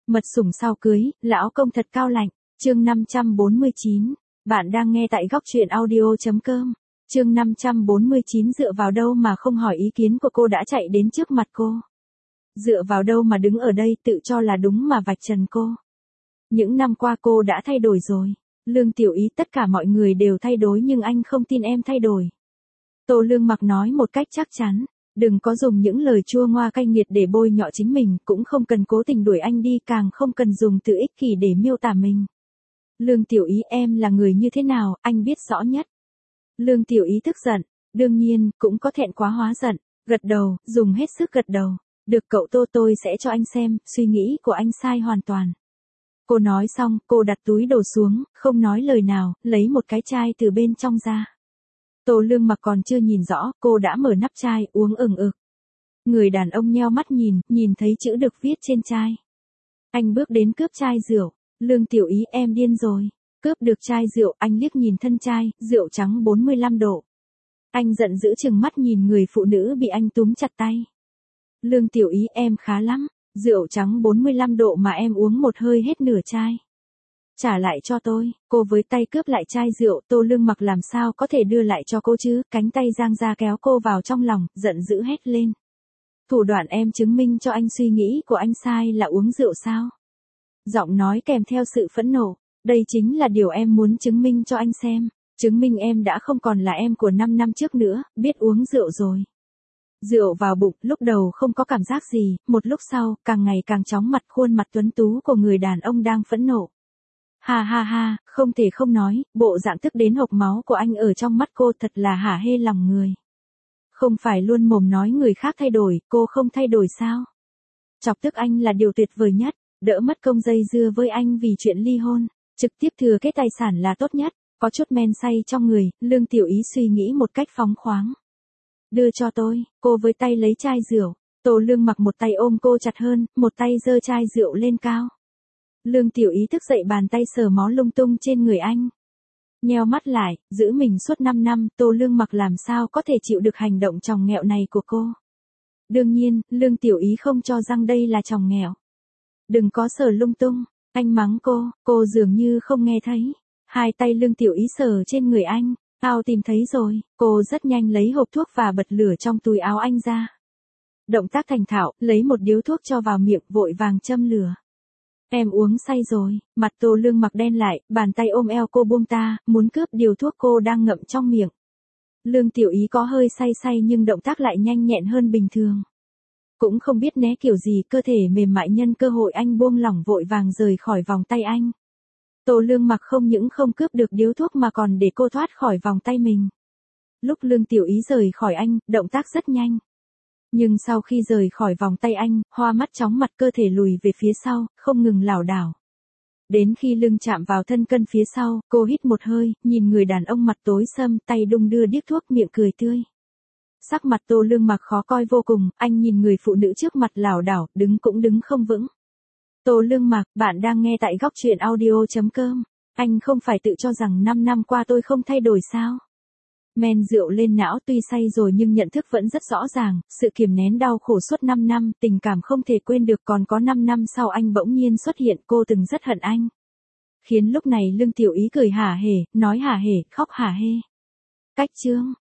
Mật sủng sau cưới, lão công thật cao lạnh. Chương 549. Bạn đang nghe tại góc truyện audio.com. Chương 549 dựa vào đâu mà không hỏi ý kiến của cô đã chạy đến trước mặt cô. Dựa vào đâu mà đứng ở đây tự cho là đúng mà vạch trần cô. Những năm qua cô đã thay đổi rồi. Lương Tiểu Ý, tất cả mọi người đều thay đổi nhưng anh không tin em thay đổi. Tô Lương Mặc nói một cách chắc chắn. Đừng có dùng những lời chua ngoa cay nghiệt để bôi nhọ chính mình, cũng không cần cố tình đuổi anh đi, càng không cần dùng từ ích kỷ để miêu tả mình. Lương Tiểu Ý, em là người như thế nào, anh biết rõ nhất. Lương Tiểu Ý tức giận, đương nhiên, cũng có thẹn quá hóa giận, gật đầu, dùng hết sức gật đầu. Được cậu Tô, tôi sẽ cho anh xem, suy nghĩ của anh sai hoàn toàn. Cô nói xong, cô đặt túi đồ xuống, không nói lời nào, lấy một cái chai từ bên trong ra. Tô Lương Mặc còn chưa nhìn rõ, cô đã mở nắp chai, uống ừng ực. Người đàn ông nheo mắt nhìn thấy chữ được viết trên chai. Anh bước đến cướp chai rượu. Lương Tiểu Ý, em điên rồi. Cướp được chai rượu, anh liếc nhìn thân chai, rượu trắng 45 độ. Anh giận dữ trừng mắt nhìn người phụ nữ bị anh túm chặt tay. Lương Tiểu Ý, em khá lắm. Rượu trắng 45 độ mà em uống một hơi hết nửa chai. Trả lại cho tôi. Cô với tay cướp lại chai rượu. Tô Lương Mặc làm sao có thể đưa lại cho cô chứ, cánh tay giang ra kéo cô vào trong lòng, giận dữ hét lên. Thủ đoạn em chứng minh cho anh suy nghĩ của anh sai là uống rượu sao? Giọng nói kèm theo sự phẫn nộ. Đây chính là điều em muốn chứng minh cho anh xem. Chứng minh em đã không còn là em của 5 năm trước nữa, biết uống rượu rồi. Rượu vào bụng, lúc đầu không có cảm giác gì, một lúc sau, càng ngày càng chóng mặt, khuôn mặt tuấn tú của người đàn ông đang phẫn nộ. Ha ha ha, không thể không nói, bộ dạng tức đến hộc máu của anh ở trong mắt cô thật là hả hê lòng người. Không phải luôn mồm nói người khác thay đổi, cô không thay đổi sao? Chọc tức anh là điều tuyệt vời nhất, đỡ mất công dây dưa với anh vì chuyện ly hôn, trực tiếp thừa kế tài sản là tốt nhất. Có chút men say trong người, Lương Tiểu Ý suy nghĩ một cách phóng khoáng. Đưa cho tôi, cô với tay lấy chai rượu. Tô Lương Mặc một tay ôm cô chặt hơn, một tay giơ chai rượu lên cao. Lương Tiểu Ý thức dậy, bàn tay sờ mó lung tung trên người anh. Nheo mắt lại, giữ mình suốt 5 năm, Tô Lương Mặc làm sao có thể chịu được hành động chòng nghẹo này của cô. Đương nhiên, Lương Tiểu Ý không cho rằng đây là chòng nghẹo. Đừng có sờ lung tung, anh mắng cô dường như không nghe thấy. Hai tay Lương Tiểu Ý sờ trên người anh. Tao tìm thấy rồi, cô rất nhanh lấy hộp thuốc và bật lửa trong túi áo anh ra. Động tác thành thạo, lấy một điếu thuốc cho vào miệng, vội vàng châm lửa. Em uống say rồi, mặt Tô Lương Mặc đen lại, bàn tay ôm eo cô buông ta, muốn cướp điều thuốc cô đang ngậm trong miệng. Lương Tiểu Ý có hơi say nhưng động tác lại nhanh nhẹn hơn bình thường. Cũng không biết né kiểu gì, cơ thể mềm mại nhân cơ hội anh buông lỏng, vội vàng rời khỏi vòng tay anh. Tô Lương Mặc không những không cướp được điếu thuốc mà còn để cô thoát khỏi vòng tay mình. Lúc Lương Tiểu Ý rời khỏi anh, động tác rất nhanh. Nhưng sau khi rời khỏi vòng tay anh, hoa mắt chóng mặt, cơ thể lùi về phía sau, không ngừng lảo đảo. Đến khi lưng chạm vào thân cân phía sau, cô hít một hơi, nhìn người đàn ông mặt tối sầm, tay đung đưa điếu thuốc, miệng cười tươi. Sắc mặt Tô Lương Mặc khó coi vô cùng, anh nhìn người phụ nữ trước mặt lảo đảo, đứng cũng đứng không vững. Tô Lương Mặc, bạn đang nghe tại góc truyện audio.com. Anh không phải tự cho rằng 5 năm qua tôi không thay đổi sao? Men rượu lên não, tuy say rồi nhưng nhận thức vẫn rất rõ ràng, sự kiềm nén đau khổ suốt 5 năm, tình cảm không thể quên được, còn có 5 năm sau anh bỗng nhiên xuất hiện, cô từng rất hận anh. Khiến lúc này Lương Tiểu Ý cười hả hề, nói hả hề, khóc hả hê. Cách chương.